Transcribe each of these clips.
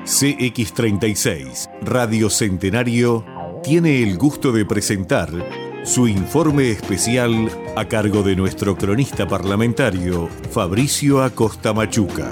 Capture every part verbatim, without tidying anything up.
C X treinta y seis, Radio Centenario, tiene el gusto de presentar su informe especial a cargo de nuestro cronista parlamentario, Fabricio Acosta Machuca.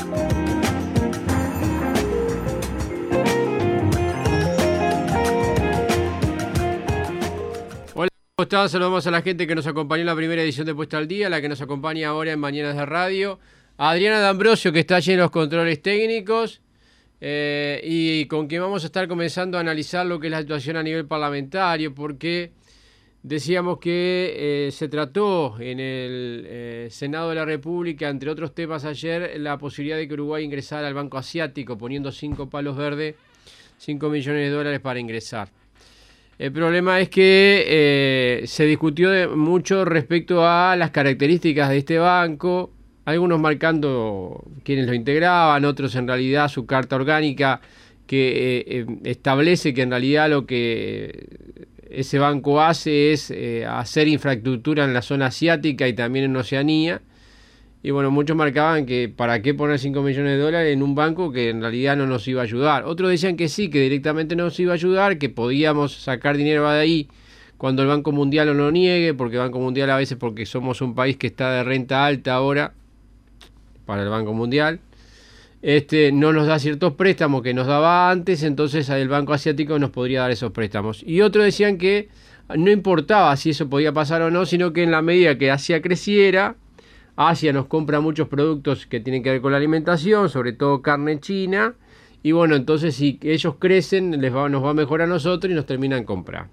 Hola, ¿cómo están? Saludamos a la gente que nos acompañó en la primera edición de Puesta al Día, la que nos acompaña ahora en Mañanas de Radio, a Adriana D'Ambrosio, que está allí en los controles técnicos, eh, y con quien vamos a estar comenzando a analizar lo que es la situación a nivel parlamentario, porque decíamos que eh, se trató en el eh, Senado de la República, entre otros temas ayer, la posibilidad de que Uruguay ingresara al Banco Asiático, poniendo cinco palos verdes, cinco millones de dólares para ingresar. El problema es que eh, se discutió de mucho respecto a las características de este banco, algunos marcando quienes lo integraban, otros en realidad su carta orgánica que eh, establece que en realidad lo que ese banco hace es eh, hacer infraestructura en la zona asiática y también en Oceanía. Y bueno, muchos marcaban que para qué poner cinco millones de dólares en un banco que en realidad no nos iba a ayudar. Otros decían que sí, que directamente nos iba a ayudar, que podíamos sacar dinero de ahí cuando el Banco Mundial no lo niegue, porque el Banco Mundial a veces, porque somos un país que está de renta alta ahora para el Banco Mundial, este no nos da ciertos préstamos que nos daba antes, entonces el Banco Asiático nos podría dar esos préstamos. Y otros decían que no importaba si eso podía pasar o no, sino que en la medida que Asia creciera, Asia nos compra muchos productos que tienen que ver con la alimentación, sobre todo carne china, y bueno, entonces si ellos crecen, les va, nos va mejor a nosotros y nos terminan comprando.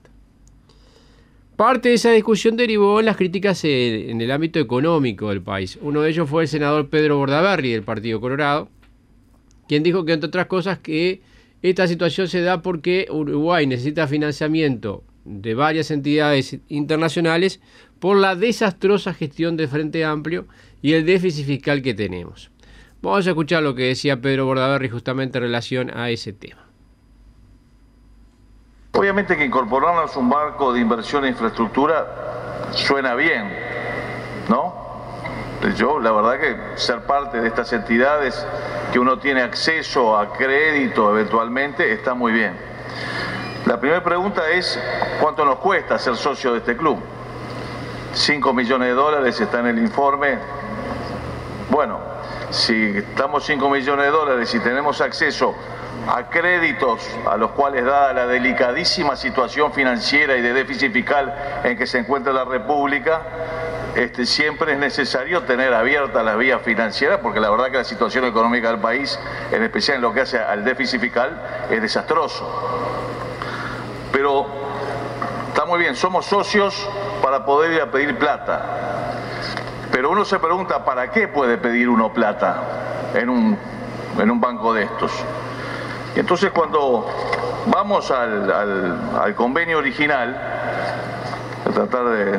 Parte de esa discusión derivó en las críticas en, en el ámbito económico del país. Uno de ellos fue el senador Pedro Bordaberry del Partido Colorado, quien dijo que, entre otras cosas, que esta situación se da porque Uruguay necesita financiamiento de varias entidades internacionales por la desastrosa gestión del Frente Amplio y el déficit fiscal que tenemos. Vamos a escuchar lo que decía Pedro Bordaberry justamente en relación a ese tema. Obviamente que incorporarnos a un marco de inversión en infraestructura suena bien, ¿no? Yo, la verdad que ser parte de estas entidades que uno tiene acceso a crédito eventualmente está muy bien. La primera pregunta es, ¿cuánto nos cuesta ser socio de este club? cinco millones de dólares está en el informe. Bueno, si estamos cinco millones de dólares y tenemos acceso a créditos a los cuales, dada la delicadísima situación financiera y de déficit fiscal en que se encuentra la República, este, siempre es necesario tener abiertas las vías financieras, porque la verdad que la situación económica del país, en especial en lo que hace al déficit fiscal, es desastroso. Pero está muy bien, somos socios para poder ir a pedir plata. Pero uno se pregunta, ¿para qué puede pedir uno plata en un, en un banco de estos? Y entonces cuando vamos al, al, al convenio original, a tratar de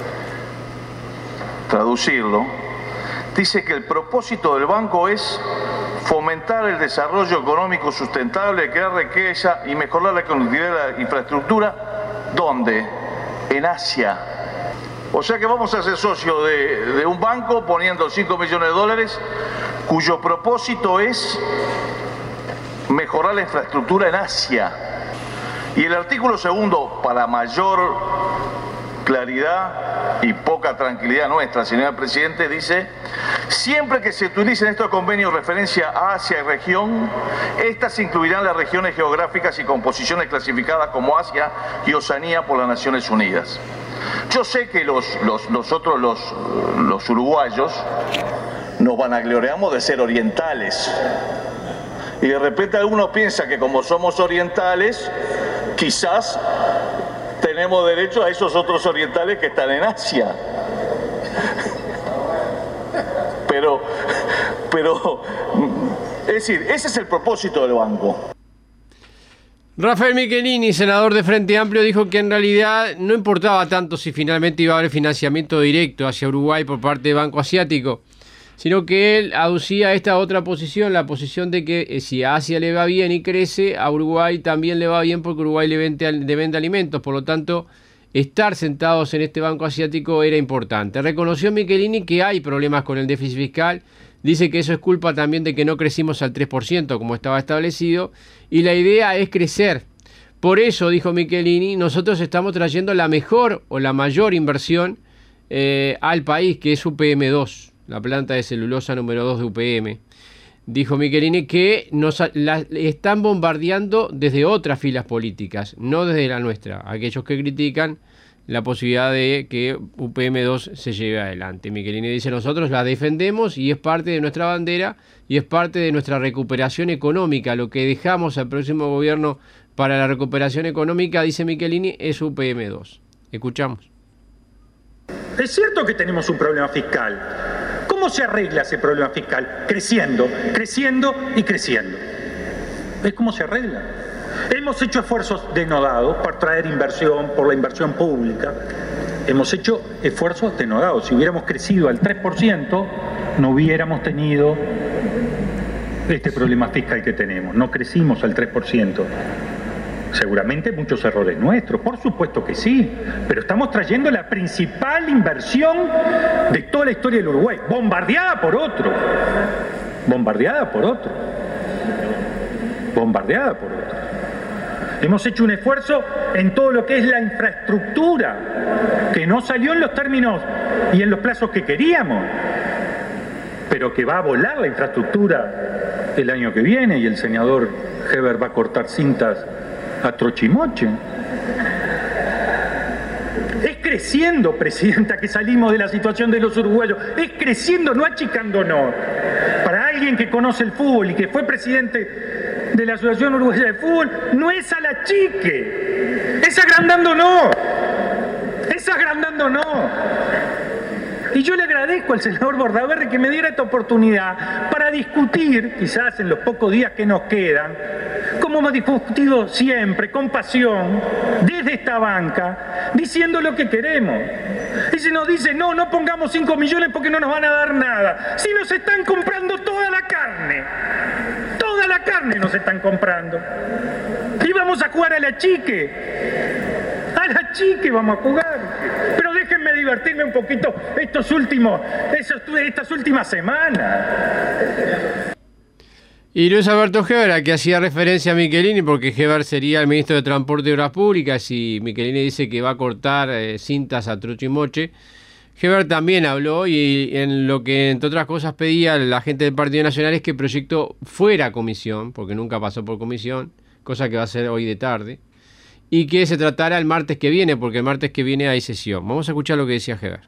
traducirlo, dice que el propósito del banco es fomentar el desarrollo económico sustentable, crear riqueza y mejorar la conectividad de la infraestructura. ¿Dónde? En Asia. O sea que vamos a ser socios de, de un banco poniendo cinco millones de dólares cuyo propósito es mejorar la infraestructura en Asia. Y el artículo segundo, para mayor claridad y poca tranquilidad nuestra, señor presidente, dice: siempre que se utilicen estos convenios referencia a Asia y región, estas incluirán las regiones geográficas y composiciones clasificadas como Asia y Oceanía por las Naciones Unidas. Yo sé que los, los, nosotros los, los uruguayos nos vanagloriamos de ser orientales. Y de repente algunos piensan que como somos orientales, quizás tenemos derecho a esos otros orientales que están en Asia. Pero, pero, es decir, ese es el propósito del banco. Rafael Michelini, senador de Frente Amplio, dijo que en realidad no importaba tanto si finalmente iba a haber financiamiento directo hacia Uruguay por parte del Banco Asiático, sino que él aducía esta otra posición, la posición de que eh, si a Asia le va bien y crece, a Uruguay también le va bien porque Uruguay le vende, le vende alimentos, por lo tanto, estar sentados en este Banco Asiático era importante. Reconoció Michelini que hay problemas con el déficit fiscal, dice que eso es culpa también de que no crecimos al tres por ciento como estaba establecido, y la idea es crecer. Por eso, dijo Michelini, nosotros estamos trayendo la mejor o la mayor inversión eh, al país, que es U P M dos, la planta de celulosa número dos de U P M. Dijo Michelini que nos la están bombardeando desde otras filas políticas, no desde la nuestra, aquellos que critican la posibilidad de que U P M dos se lleve adelante. Michelini dice, nosotros la defendemos y es parte de nuestra bandera y es parte de nuestra recuperación económica. Lo que dejamos al próximo gobierno para la recuperación económica, dice Michelini, es U P M dos. Escuchamos. Es cierto que tenemos un problema fiscal. ¿Cómo se arregla ese problema fiscal? Creciendo, creciendo y creciendo. ¿Es cómo se arregla? Hemos hecho esfuerzos denodados para traer inversión, por la inversión pública. Hemos hecho esfuerzos denodados. Si hubiéramos crecido al tres por ciento, no hubiéramos tenido este problema fiscal que tenemos. No crecimos al tres por ciento. Seguramente muchos errores nuestros, por supuesto que sí, pero estamos trayendo la principal inversión de toda la historia del Uruguay, bombardeada por otro, bombardeada por otro, bombardeada por otro. Hemos hecho un esfuerzo en todo lo que es la infraestructura, que no salió en los términos y en los plazos que queríamos, pero que va a volar la infraestructura el año que viene y el senador Heber va a cortar cintas a trochimoche. Es creciendo, Presidenta, que salimos de la situación de los uruguayos. Es creciendo, no achicándonos. Para alguien que conoce el fútbol y que fue presidente de la Asociación Uruguaya de Fútbol, no es a la chique, es agrandándonos, es agrandándonos. Y yo le agradezco al senador Bordaberry que me diera esta oportunidad para discutir, quizás en los pocos días que nos quedan, como hemos discutido siempre, con pasión, desde esta banca, diciendo lo que queremos. Y se nos dice, no, no pongamos cinco millones porque no nos van a dar nada. Si nos están comprando toda la carne, toda la carne nos están comprando. Y vamos a jugar a la chique, a la chique vamos a jugar. Pero déjenme divertirme un poquito estos últimos, esos, estas últimas semanas. Y Luis Alberto Heber, que hacía referencia a Michelini, porque Heber sería el ministro de Transporte y Obras Públicas, y Michelini dice que va a cortar eh, cintas a trucho y moche. Heber también habló, y en lo que, entre otras cosas, pedía la gente del Partido Nacional es que el proyecto fuera a comisión, porque nunca pasó por comisión, cosa que va a ser hoy de tarde, y que se tratara el martes que viene, porque el martes que viene hay sesión. Vamos a escuchar lo que decía Heber.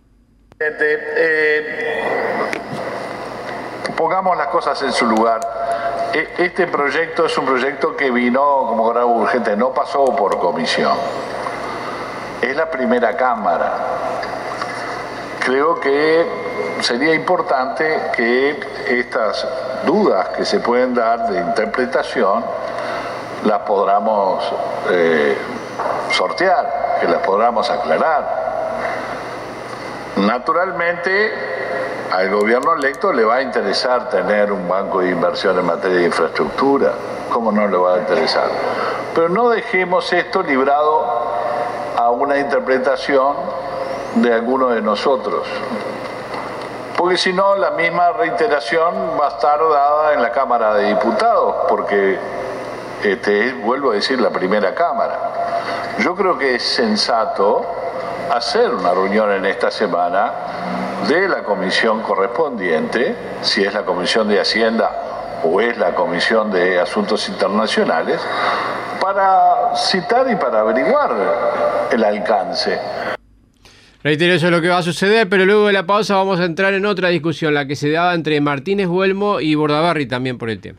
Eh, pongamos las cosas en su lugar. Este proyecto es un proyecto que vino como grave urgente, no pasó por comisión. Es la primera Cámara. Creo que sería importante que estas dudas que se pueden dar de interpretación las podamos eh, sortear, que las podamos aclarar. Naturalmente, al gobierno electo le va a interesar tener un banco de inversión en materia de infraestructura. ¿Cómo no le va a interesar? Pero no dejemos esto librado a una interpretación de alguno de nosotros. Porque si no, la misma reiteración va a estar dada en la Cámara de Diputados, porque este es, vuelvo a decir, la primera Cámara. Yo creo que es sensato hacer una reunión en esta semana de la comisión correspondiente, si es la Comisión de Hacienda o es la Comisión de Asuntos Internacionales, para citar y para averiguar el alcance. Reitero, eso es lo que va a suceder, pero luego de la pausa vamos a entrar en otra discusión, la que se daba entre Martínez Huelmo y Bordaberry también por el tema.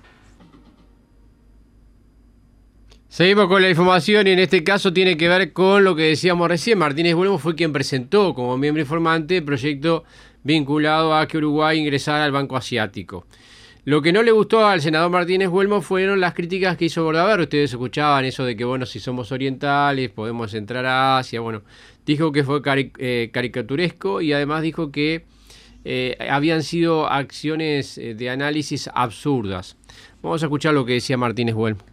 Seguimos con la información y en este caso tiene que ver con lo que decíamos recién. Martínez Huelmo fue quien presentó como miembro informante el proyecto vinculado a que Uruguay ingresara al Banco Asiático. Lo que no le gustó al senador Martínez Huelmo fueron las críticas que hizo Bordaberry. Ustedes escuchaban eso de que, bueno, si somos orientales podemos entrar a Asia. Bueno, dijo que fue cari eh, caricaturesco y además dijo que eh, habían sido acciones de análisis absurdas. Vamos a escuchar lo que decía Martínez Huelmo.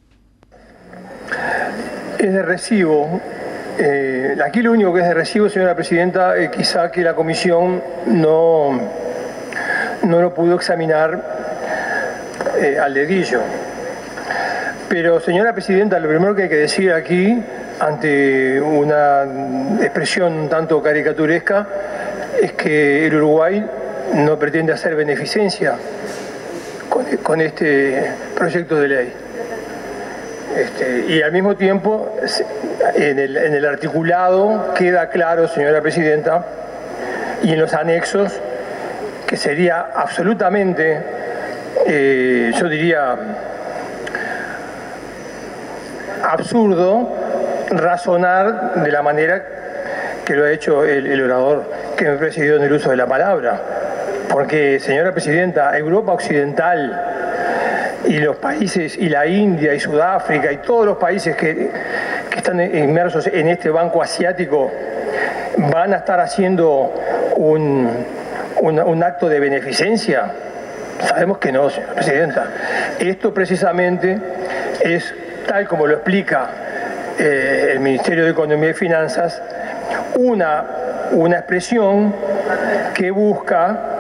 Es de recibo, eh, aquí lo único que es de recibo, señora Presidenta, es quizá que la Comisión no, no lo pudo examinar eh, al dedillo. Pero, señora presidenta, lo primero que hay que decir aquí, ante una expresión un tanto caricaturesca, es que el Uruguay no pretende hacer beneficencia con, con este proyecto de ley. Este, y al mismo tiempo, en el, en el articulado queda claro, señora presidenta, y en los anexos, que sería absolutamente, eh, yo diría, absurdo razonar de la manera que lo ha hecho el, el orador que me precedió en el uso de la palabra. Porque, señora presidenta, Europa Occidental y los países, y la India y Sudáfrica y todos los países que, que están inmersos en este banco asiático van a estar haciendo un, un, un acto de beneficencia. Sabemos que no, señora presidenta. Esto precisamente es, tal como lo explica eh, el Ministerio de Economía y Finanzas, una, una expresión que busca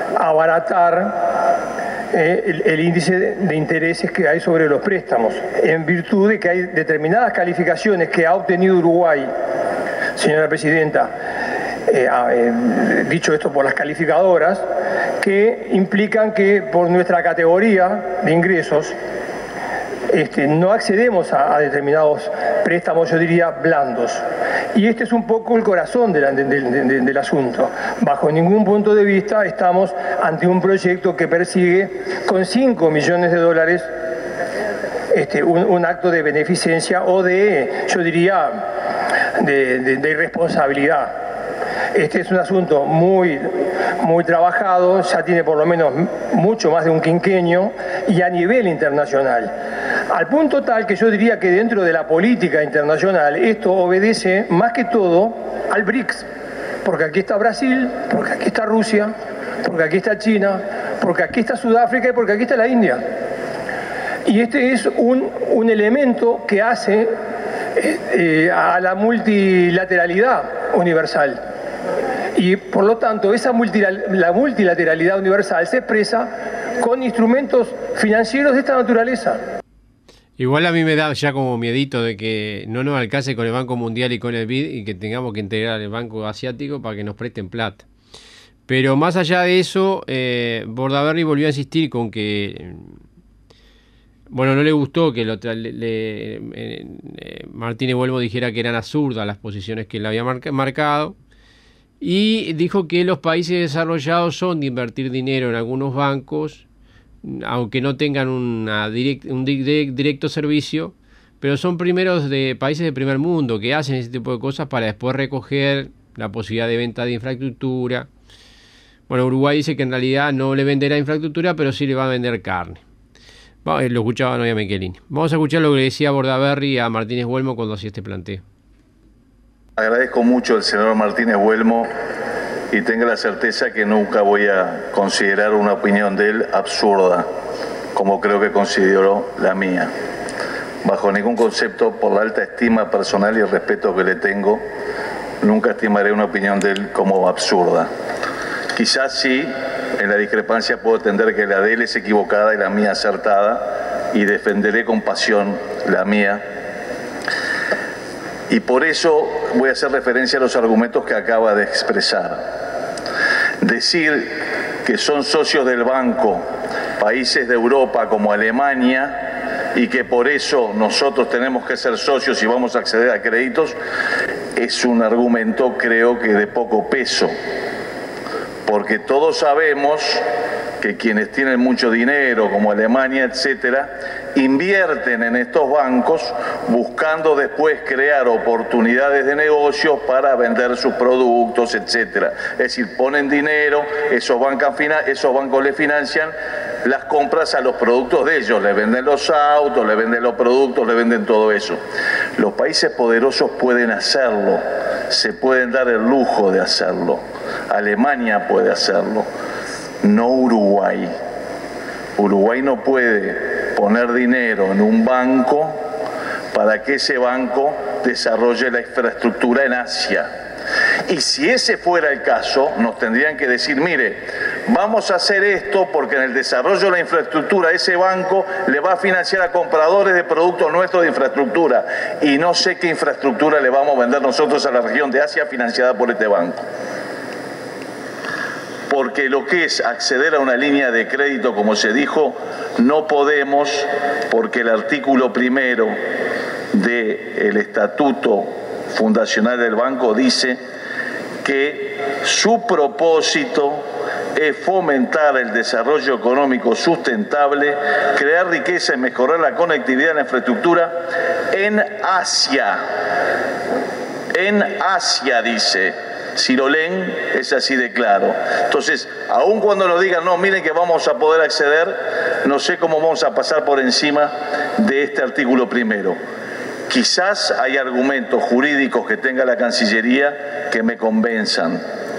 abaratar eh, el, el índice de intereses que hay sobre los préstamos, en virtud de que hay determinadas calificaciones que ha obtenido Uruguay, señora presidenta, eh, eh, dicho esto por las calificadoras, que implican que por nuestra categoría de ingresos Este, no accedemos a, a determinados préstamos, yo diría, blandos. Y este es un poco el corazón de la, de, de, de, del asunto. Bajo ningún punto de vista estamos ante un proyecto que persigue con cinco millones de dólares este, un, un acto de beneficencia o de, yo diría, de, de, de irresponsabilidad. Este es un asunto muy, muy trabajado, ya tiene por lo menos mucho más de un quinquenio y a nivel internacional. Al punto tal que yo diría que dentro de la política internacional esto obedece más que todo al BRICS, porque aquí está Brasil, porque aquí está Rusia, porque aquí está China, porque aquí está Sudáfrica y porque aquí está la India. Y este es un, un elemento que hace eh, eh, a la multilateralidad universal. Y por lo tanto, esa multilal, la multilateralidad universal se expresa con instrumentos financieros de esta naturaleza. Igual a mí me da ya como miedito de que no nos alcance con el Banco Mundial y con el B I D y que tengamos que integrar el Banco Asiático para que nos presten plata. Pero más allá de eso, eh, Bordaberry volvió a insistir con que, bueno, no le gustó que lo tra- le, le, eh, Martínez Huelmo dijera que eran absurdas las posiciones que él había marca- marcado. Y dijo que los países desarrollados son de invertir dinero en algunos bancos, aunque no tengan una direct, un direct, directo servicio, pero son primeros de países de primer mundo que hacen ese tipo de cosas para después recoger la posibilidad de venta de infraestructura. Bueno, Uruguay dice que en realidad no le venderá infraestructura, pero sí le va a vender carne. Lo escuchaba Noia Michelini. Vamos a escuchar lo que le decía Bordaberry a Martínez Huelmo cuando hacía este planteo. Agradezco mucho al senador Martínez Huelmo y tenga la certeza que nunca voy a considerar una opinión de él absurda, como creo que consideró la mía. Bajo ningún concepto, por la alta estima personal y respeto que le tengo, nunca estimaré una opinión de él como absurda. Quizás sí, en la discrepancia puedo entender que la de él es equivocada y la mía acertada, y defenderé con pasión la mía. Y por eso voy a hacer referencia a los argumentos que acaba de expresar. Decir que son socios del banco países de Europa como Alemania y que por eso nosotros tenemos que ser socios y vamos a acceder a créditos, es un argumento, creo que de poco peso. Porque todos sabemos que quienes tienen mucho dinero, como Alemania, etcétera, invierten en estos bancos buscando después crear oportunidades de negocios para vender sus productos, etcétera. Es decir, ponen dinero, esos bancos, esos bancos le financian las compras a los productos de ellos, le venden los autos, le venden los productos, le venden todo eso. Los países poderosos pueden hacerlo, se pueden dar el lujo de hacerlo. Alemania puede hacerlo, no Uruguay. Uruguay no puede poner dinero en un banco para que ese banco desarrolle la infraestructura en Asia. Y si ese fuera el caso, nos tendrían que decir, mire, vamos a hacer esto porque en el desarrollo de la infraestructura ese banco le va a financiar a compradores de productos nuestros de infraestructura y no sé qué infraestructura le vamos a vender nosotros a la región de Asia financiada por este banco. Porque lo que es acceder a una línea de crédito, como se dijo, no podemos, porque el artículo primero del Estatuto Fundacional del Banco dice que su propósito es fomentar el desarrollo económico sustentable, crear riqueza y mejorar la conectividad en la infraestructura en Asia. En Asia, dice. Si lo leen, es así de claro. Entonces, aun cuando nos digan, no, miren que vamos a poder acceder, no sé cómo vamos a pasar por encima de este artículo primero. Quizás hay argumentos jurídicos que tenga la Cancillería que me convenzan.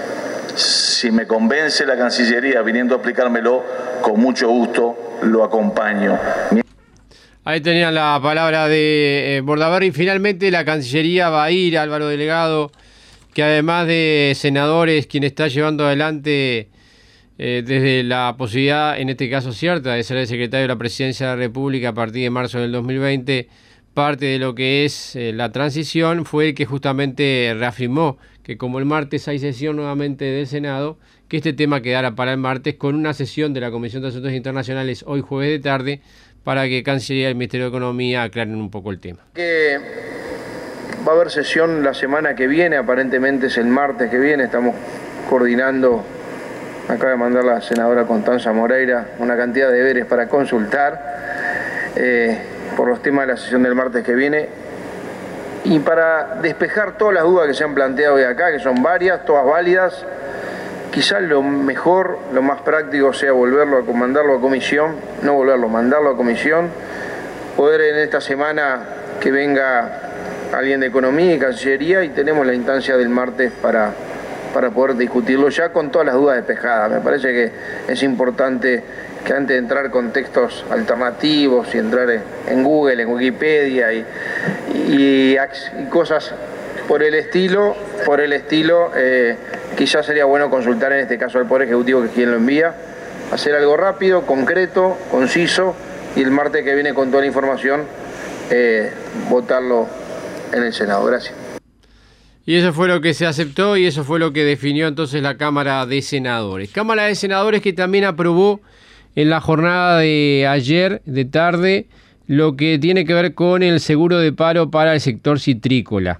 Si me convence la Cancillería viniendo a explicármelo, con mucho gusto lo acompaño. Ahí tenían la palabra de eh, Bordaberry. Finalmente la Cancillería va a ir, Álvaro Delegado, que además de senadores, quien está llevando adelante eh, desde la posibilidad, en este caso cierta, de ser el secretario de la Presidencia de la República a partir de marzo del dos mil veinte, parte de lo que es eh, la transición, fue el que justamente reafirmó que como el martes hay sesión nuevamente del Senado, que este tema quedara para el martes con una sesión de la Comisión de Asuntos Internacionales hoy jueves de tarde para que Cancillería y el Ministerio de Economía aclaren un poco el tema. Que va a haber sesión la semana que viene, aparentemente es el martes que viene, estamos coordinando, acaba de mandar la senadora Constanza Moreira, una cantidad de deberes para consultar eh, por los temas de la sesión del martes que viene y para despejar todas las dudas que se han planteado hoy acá, que son varias, todas válidas. Quizás lo mejor, lo más práctico sea volverlo a mandarlo a comisión, no volverlo, mandarlo a comisión, poder en esta semana que venga alguien de Economía y Cancillería y tenemos la instancia del martes para, para poder discutirlo ya con todas las dudas despejadas. Me parece que es importante que antes de entrar con textos alternativos y entrar en Google, en Wikipedia y, y, y cosas por el estilo, por el estilo eh, quizás sería bueno consultar en este caso al Poder Ejecutivo, que es quien lo envía, hacer algo rápido, concreto, conciso y el martes que viene con toda la información eh, votarlo en el Senado. Gracias. Y eso fue lo que se aceptó y eso fue lo que definió entonces la Cámara de Senadores. Cámara de Senadores que también aprobó en la jornada de ayer de tarde lo que tiene que ver con el seguro de paro para el sector citrícola.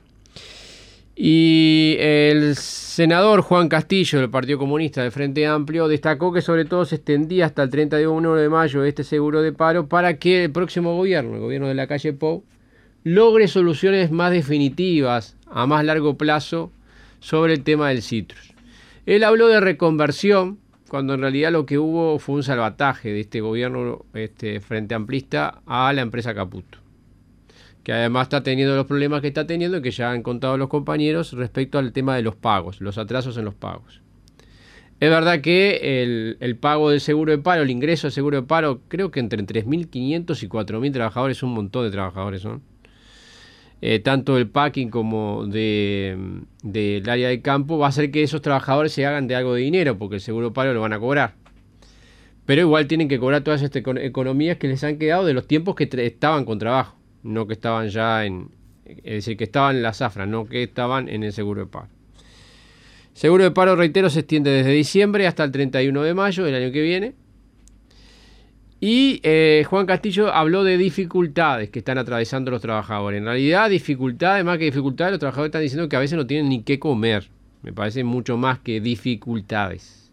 Y el senador Juan Castillo del Partido Comunista del Frente Amplio destacó que sobre todo se extendía hasta el treinta y uno de mayo este seguro de paro para que el próximo gobierno, el gobierno de la calle Pou, logre soluciones más definitivas a más largo plazo sobre el tema del citrus. Él habló de reconversión, cuando en realidad lo que hubo fue un salvataje de este gobierno este, frente amplista a la empresa Caputo, que además está teniendo los problemas que está teniendo y que ya han contado los compañeros respecto al tema de los pagos, los atrasos en los pagos. Es verdad que el, el pago del seguro de paro, el ingreso del seguro de paro, creo que entre tres mil quinientos y cuatro mil trabajadores, un montón de trabajadores son. Eh, tanto del packing como de, del área de campo, va a hacer que esos trabajadores se hagan de algo de dinero, porque el seguro de paro lo van a cobrar. Pero igual tienen que cobrar todas estas economías que les han quedado de los tiempos que estaban con trabajo, no que estaban ya en, es decir, que estaban en la zafra, no que estaban en el seguro de paro. Seguro de paro, reitero, se extiende desde diciembre hasta el treinta y uno de mayo del año que viene. Y eh, Juan Castillo habló de dificultades que están atravesando los trabajadores. En realidad, dificultades, más que dificultades, los trabajadores están diciendo que a veces no tienen ni qué comer. Me parece mucho más que dificultades.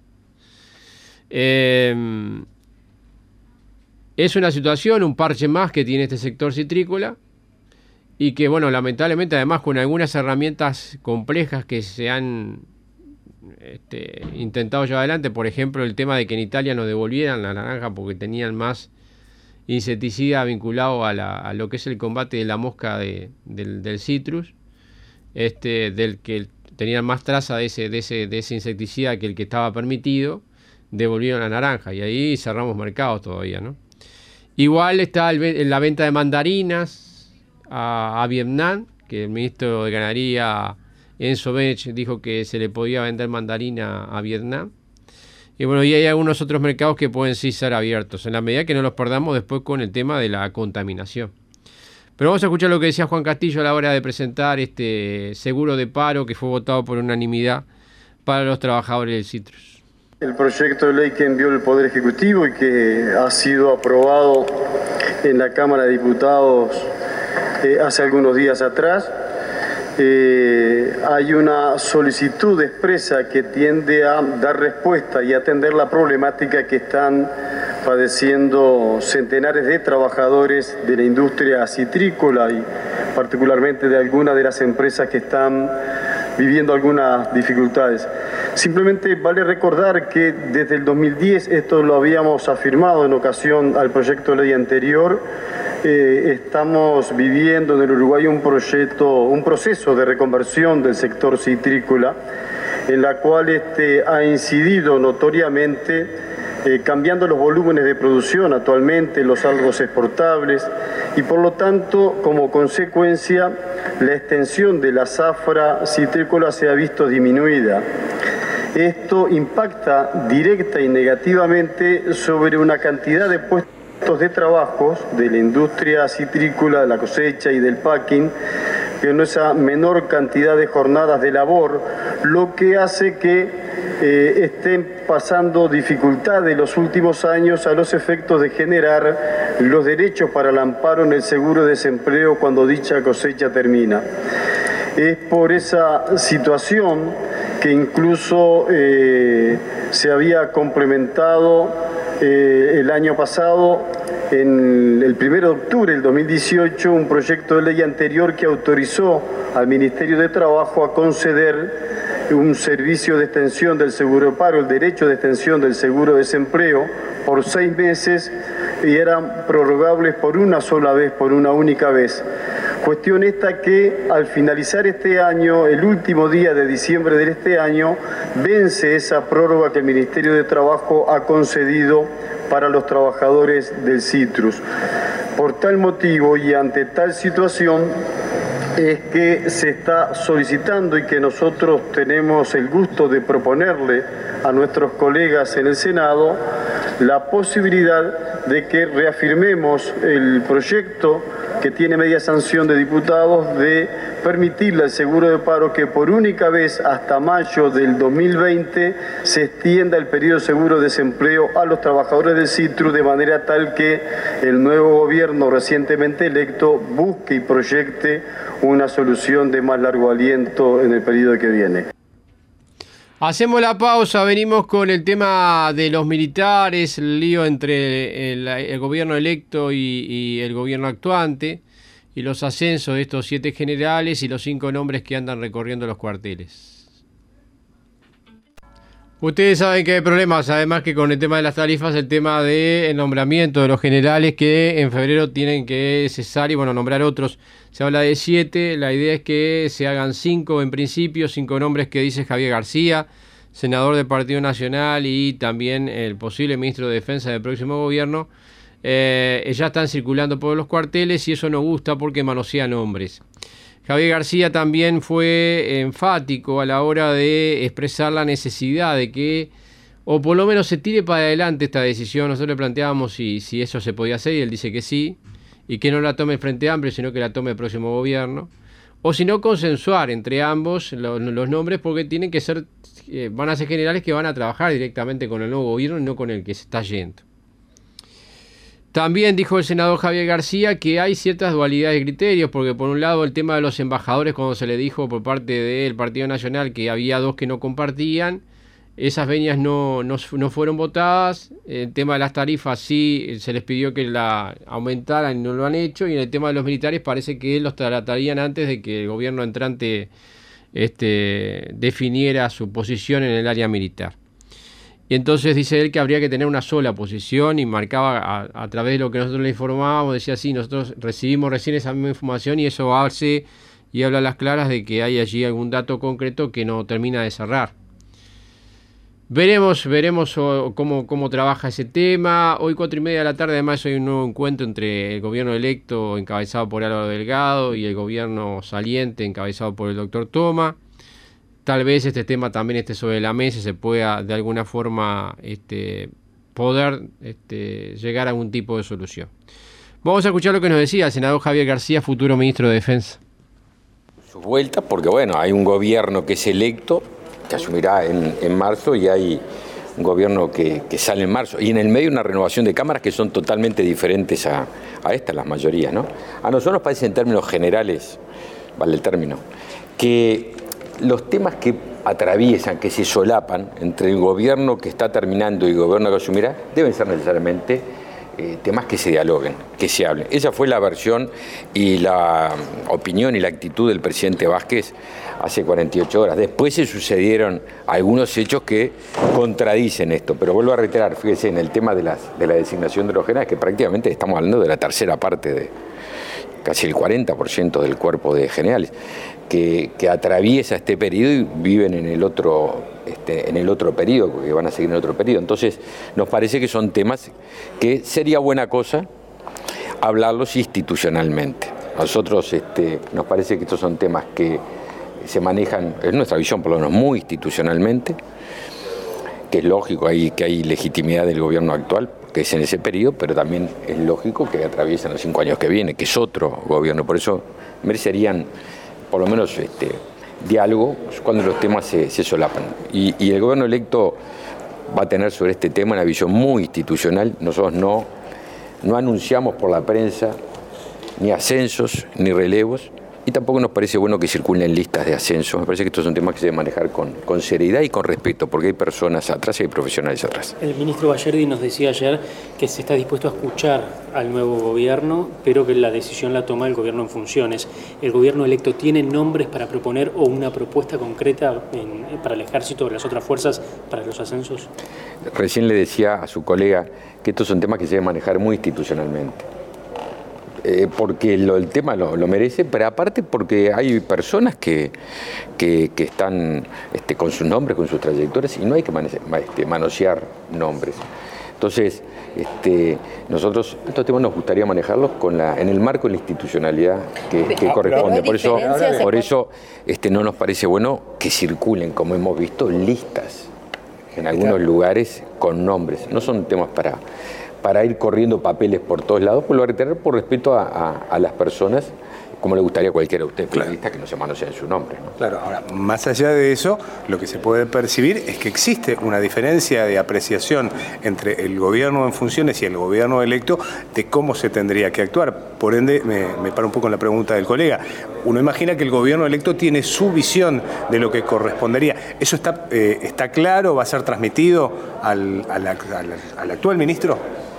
Eh, es una situación, un parche más que tiene este sector citrícola y que, bueno, lamentablemente, además, con algunas herramientas complejas que se han Este, intentado llevar adelante, por ejemplo el tema de que en Italia nos devolvieran la naranja porque tenían más insecticida vinculado a, la, a lo que es el combate de la mosca de, del, del citrus, este, del que tenían más traza de ese, de, ese, de ese insecticida que el que estaba permitido, devolvieron la naranja y ahí cerramos mercados todavía, ¿no? Igual está el, la venta de mandarinas a, a Vietnam, que el ministro de Ganadería Enzo Benech dijo que se le podía vender mandarina a Vietnam. Y bueno, y hay algunos otros mercados que pueden sí ser abiertos, en la medida que no los perdamos después con el tema de la contaminación. Pero vamos a escuchar lo que decía Juan Castillo a la hora de presentar este seguro de paro que fue votado por unanimidad para los trabajadores del Citrus. El proyecto de ley que envió el Poder Ejecutivo y que ha sido aprobado en la Cámara de Diputados eh, hace algunos días atrás, eh, hay una solicitud expresa que tiende a dar respuesta y atender la problemática que están padeciendo centenares de trabajadores de la industria citrícola y particularmente de algunas de las empresas que están viviendo algunas dificultades. Simplemente vale recordar que desde el dos mil diez, esto lo habíamos afirmado en ocasión al proyecto de ley anterior, eh, estamos viviendo en el Uruguay un proyecto, un proceso de reconversión del sector citrícola, en la cual este, ha incidido notoriamente Eh, cambiando los volúmenes de producción actualmente, los saldos exportables y por lo tanto, como consecuencia, la extensión de la zafra citrícola se ha visto disminuida. Esto impacta directa y negativamente sobre una cantidad de puestos de trabajo de la industria citrícola, de la cosecha y del packing, que no esa menor cantidad de jornadas de labor, lo que hace que Eh, estén pasando dificultades en los últimos años a los efectos de generar los derechos para el amparo en el seguro de desempleo cuando dicha cosecha termina. Es por esa situación que incluso eh, se había complementado eh, el año pasado, en el primero de octubre del dos mil dieciocho, un proyecto de ley anterior que autorizó al Ministerio de Trabajo a conceder un servicio de extensión del seguro de paro, el derecho de extensión del seguro de desempleo por seis meses y eran prorrogables por una sola vez, por una única vez. Cuestión esta que al finalizar este año, el último día de diciembre de este año, vence esa prórroga que el Ministerio de Trabajo ha concedido para los trabajadores del Citrus. Por tal motivo y ante tal situación, es que se está solicitando y que nosotros tenemos el gusto de proponerle a nuestros colegas en el Senado la posibilidad de que reafirmemos el proyecto que tiene media sanción de diputados de permitirle al seguro de paro que por única vez hasta mayo del dos mil veinte se extienda el periodo de seguro de desempleo a los trabajadores del Citrus de manera tal que el nuevo gobierno recientemente electo busque y proyecte una solución de más largo aliento en el periodo que viene. Hacemos la pausa, venimos con el tema de los militares, el lío entre el, el gobierno electo y, y el gobierno actuante, y los ascensos de estos siete generales y los cinco nombres que andan recorriendo los cuarteles. Ustedes saben que hay problemas, además que con el tema de las tarifas, el tema del nombramiento de los generales que en febrero tienen que cesar y bueno, nombrar otros. Se habla de siete, la idea es que se hagan cinco en principio, cinco nombres que dice Javier García, senador del Partido Nacional y también el posible ministro de Defensa del próximo gobierno. Eh, ya están circulando por los cuarteles y eso no gusta porque manosea nombres. Javier García también fue enfático a la hora de expresar la necesidad de que, o por lo menos se tire para adelante esta decisión. Nosotros le planteábamos si, si eso se podía hacer y él dice que sí, y que no la tome el Frente Amplio, sino que la tome el próximo gobierno. O si no, consensuar entre ambos los, los nombres, porque tienen que ser, eh, van a ser generales que van a trabajar directamente con el nuevo gobierno y no con el que se está yendo. También dijo el senador Javier García que hay ciertas dualidades de criterios, porque por un lado el tema de los embajadores, cuando se le dijo por parte del Partido Nacional que había dos que no compartían, esas venias no, no, no fueron votadas. El tema de las tarifas sí se les pidió que la aumentaran y no lo han hecho, y en el tema de los militares parece que los tratarían antes de que el gobierno entrante este, definiera su posición en el área militar. Y entonces dice él que habría que tener una sola posición y marcaba a, a través de lo que nosotros le informábamos, decía así, nosotros recibimos recién esa misma información y eso hace y habla a las claras de que hay allí algún dato concreto que no termina de cerrar. Veremos, veremos cómo, cómo trabaja ese tema. Hoy cuatro y media de la tarde además hay un nuevo encuentro entre el gobierno electo encabezado por Álvaro Delgado y el gobierno saliente encabezado por el doctor Toma. tal vez este tema también esté sobre la mesa y se pueda de alguna forma este, poder este, llegar a algún tipo de solución. Vamos a escuchar lo que nos decía el senador Javier García, futuro ministro de Defensa. Su vuelta, porque bueno, hay un gobierno que es electo, que asumirá en, en marzo, y hay un gobierno que, que sale en marzo, y en el medio una renovación de cámaras que son totalmente diferentes a, a esta, las mayorías, ¿no? A nosotros nos parece en términos generales, vale el término, que los temas que atraviesan, que se solapan entre el gobierno que está terminando y el gobierno que asumirá, deben ser necesariamente eh, temas que se dialoguen, que se hablen. Esa fue la versión y la opinión y la actitud del presidente Vázquez hace cuarenta y ocho horas. Después se sucedieron algunos hechos que contradicen esto, pero vuelvo a reiterar, fíjese, en el tema de, las, de la designación de los generales, que prácticamente estamos hablando de la tercera parte de casi el cuarenta por ciento del cuerpo de generales, que, que atraviesa este periodo y viven en el otro, este, en el otro periodo, que van a seguir en el otro periodo. Entonces, nos parece que son temas que sería buena cosa hablarlos institucionalmente. A nosotros este, nos parece que estos son temas que se manejan, es nuestra visión por lo menos, muy institucionalmente, que es lógico ahí, que hay legitimidad del gobierno actual, que es en ese periodo, pero también es lógico que atraviesen los cinco años que vienen, que es otro gobierno. Por eso merecerían, por lo menos, este, diálogo cuando los temas se, se solapan. Y, y el gobierno electo va a tener sobre este tema una visión muy institucional. Nosotros no, no anunciamos por la prensa ni ascensos ni relevos, y tampoco nos parece bueno que circulen listas de ascenso. Me parece que estos son temas que se deben manejar con, con seriedad y con respeto, porque hay personas atrás y hay profesionales atrás. El ministro Bayerdi nos decía ayer que se está dispuesto a escuchar al nuevo gobierno, pero que la decisión la toma el gobierno en funciones. ¿El gobierno electo tiene nombres para proponer o una propuesta concreta en, para el ejército o las otras fuerzas para los ascensos? Recién le decía a su colega que estos son temas que se deben manejar muy institucionalmente. Eh, porque lo, el tema lo, lo merece, pero aparte porque hay personas que, que, que están este, con sus nombres, con sus trayectorias, y no hay que mane este, manosear nombres. Entonces, este, nosotros estos temas nos gustaría manejarlos con la, en el marco de la institucionalidad que, que corresponde. Por eso, por eso este, no nos parece bueno que circulen, como hemos visto, listas en algunos lugares con nombres. No son temas para... para ir corriendo papeles por todos lados, pues lo voy a retener por respeto a, a, a las personas, como le gustaría a cualquiera de ustedes, claro, que no se manoseen su nombre, ¿no? Claro, ahora, más allá de eso, lo que se puede percibir es que existe una diferencia de apreciación entre el gobierno en funciones y el gobierno electo de cómo se tendría que actuar. Por ende, me, me paro un poco en la pregunta del colega. Uno imagina que el gobierno electo tiene su visión de lo que correspondería. ¿Eso está, eh, está claro? ¿Va a ser transmitido al, al, al, al actual ministro?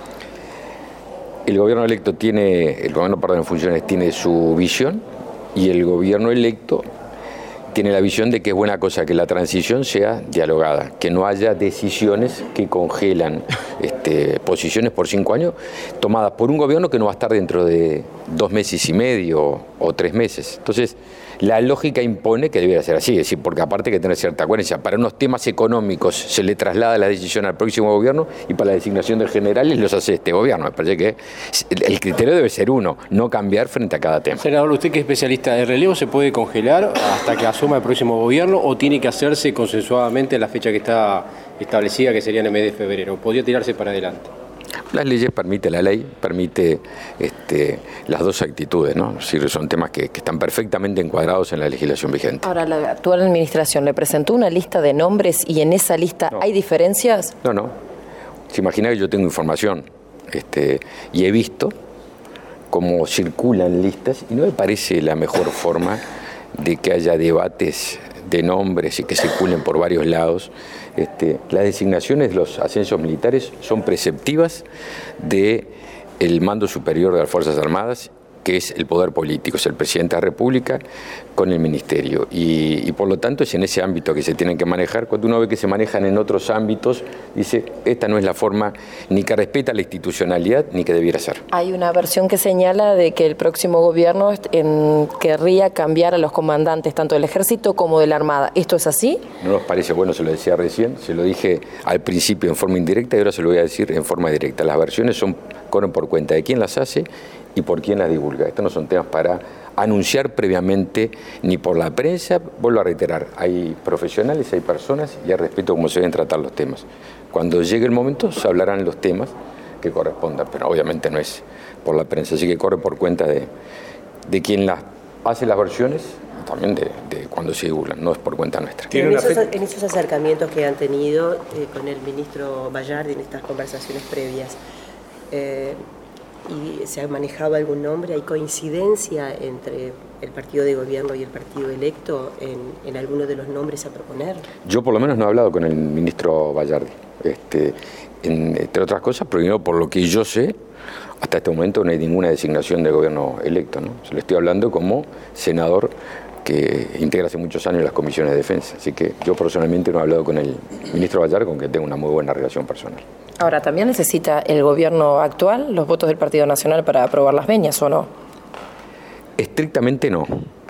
El gobierno electo tiene, el gobierno perdón, en funciones tiene su visión, y el gobierno electo tiene la visión de que es buena cosa que la transición sea dialogada, que no haya decisiones que congelan este, posiciones por cinco años tomadas por un gobierno que no va a estar dentro de dos meses y medio o, o tres meses. Entonces, la lógica impone que debiera ser así, es decir, porque aparte hay que tener cierta coherencia. Para unos temas económicos se le traslada la decisión al próximo gobierno, y para la designación de generales los hace este gobierno. Me parece que el criterio debe ser uno, no cambiar frente a cada tema. Senador, usted que es especialista de relevo, ¿se puede congelar hasta que asuma el próximo gobierno o tiene que hacerse consensuadamente en la fecha que está establecida, que sería en el mes de febrero? ¿Podría tirarse para adelante? Las leyes permite, la ley permite este, las dos actitudes, ¿no? Es decir, son temas que, que están perfectamente encuadrados en la legislación vigente. Ahora, la actual administración le presentó una lista de nombres y en esa lista no. ¿Hay diferencias? No, no. Se imagina que yo tengo información este, y he visto cómo circulan listas, y no me parece la mejor forma de que haya debates de nombres y que circulen por varios lados. Este, las designaciones de los ascensos militares son preceptivas del mando superior de las Fuerzas Armadas, que es el poder político, es el presidente de la República con el ministerio, y, y por lo tanto es en ese ámbito que se tienen que manejar. Cuando uno ve que se manejan en otros ámbitos, dice, esta no es la forma ni que respeta la institucionalidad ni que debiera ser. Hay una versión que señala de que el próximo gobierno en, querría cambiar a los comandantes tanto del Ejército como de la Armada. ¿Esto es así? No nos parece bueno, se lo decía recién, se lo dije al principio en forma indirecta y ahora se lo voy a decir en forma directa. Las versiones son corren por cuenta de quién las hace y por quién las divulga. Estos no son temas para anunciar previamente ni por la prensa. Vuelvo a reiterar, hay profesionales, hay personas y hay respeto a cómo se deben tratar los temas. Cuando llegue el momento se hablarán los temas que correspondan, pero obviamente no es por la prensa, así que corre por cuenta de, de quien las hace las versiones, también de, de cuando se divulgan, no es por cuenta nuestra. En esos, en esos acercamientos que han tenido eh, con el ministro Bayardi en estas conversaciones previas, eh, ¿y se ha manejado algún nombre? ¿Hay coincidencia entre el partido de gobierno y el partido electo en, en alguno de los nombres a proponer? Yo por lo menos no he hablado con el ministro Bayardi. Este, en, entre otras cosas, primero por lo que yo sé, hasta este momento no hay ninguna designación del gobierno electo, ¿no? Se lo estoy hablando como senador que integra hace muchos años las comisiones de defensa. Así que yo personalmente no he hablado con el ministro Bayardi, con quien tengo una muy buena relación personal. Ahora, ¿también necesita el gobierno actual los votos del Partido Nacional para aprobar las venias o no? Estrictamente no.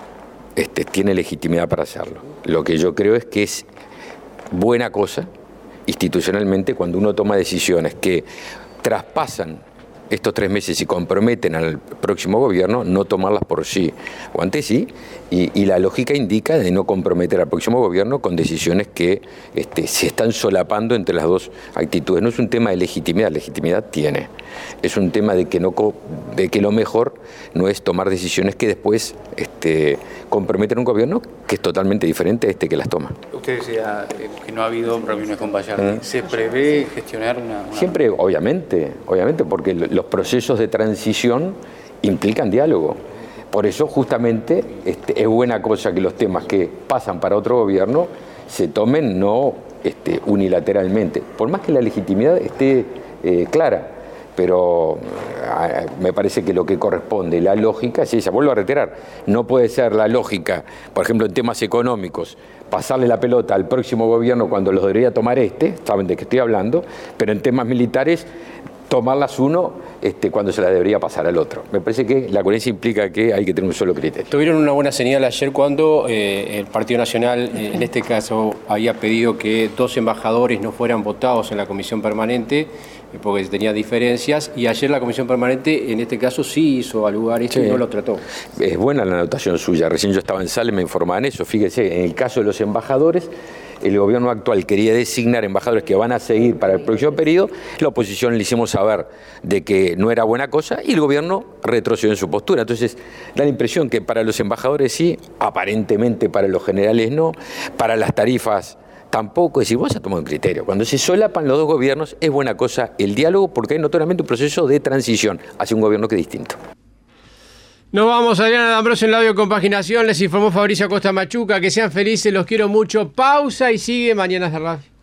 Este, tiene legitimidad para hacerlo. Lo que yo creo es que es buena cosa institucionalmente cuando uno toma decisiones que traspasan estos tres meses y comprometen al próximo gobierno, no tomarlas por sí o ante sí, y, y la lógica indica de no comprometer al próximo gobierno con decisiones que este, se están solapando entre las dos actitudes. No es un tema de legitimidad, legitimidad tiene, es un tema de que, no, de que lo mejor no es tomar decisiones que después este, comprometen a un gobierno que es totalmente diferente a este que las toma. Usted decía que no ha habido reuniones con Bayardi. ¿Se prevé gestionar una, una...? Siempre, obviamente, obviamente, porque los procesos de transición implican diálogo. Por eso, justamente, este, es buena cosa que los temas que pasan para otro gobierno se tomen no este, unilateralmente, por más que la legitimidad esté eh, clara. Pero eh, me parece que lo que corresponde, la lógica es esa. Vuelvo a reiterar, no puede ser la lógica, por ejemplo, en temas económicos, pasarle la pelota al próximo gobierno cuando los debería tomar este, saben de qué estoy hablando, pero en temas militares, tomarlas uno este, cuando se las debería pasar al otro. Me parece que la coherencia implica que hay que tener un solo criterio. Tuvieron una buena señal ayer cuando eh, el Partido Nacional, eh, en este caso, había pedido que dos embajadores no fueran votados en la comisión permanente, eh, porque tenía diferencias, y ayer la comisión permanente, en este caso, sí hizo al lugar esto sí. Y no lo trató. Es buena la anotación suya. Recién yo estaba en sala y me informaban eso. Fíjese, en el caso de los embajadores, el gobierno actual quería designar embajadores que van a seguir para el próximo periodo, la oposición le hicimos saber de que no era buena cosa y el gobierno retrocedió en su postura. Entonces, da la impresión que para los embajadores sí, aparentemente para los generales no, para las tarifas tampoco. Es decir, vos has tomado un criterio. Cuando se solapan los dos gobiernos es buena cosa el diálogo porque hay notoriamente un proceso de transición hacia un gobierno que es distinto. Nos vamos, Adriana D'Ambrosio en la audio compaginación. Les informó Fabricio Acosta Machuca. Que sean felices, los quiero mucho. Pausa y sigue Mañanas de Radio.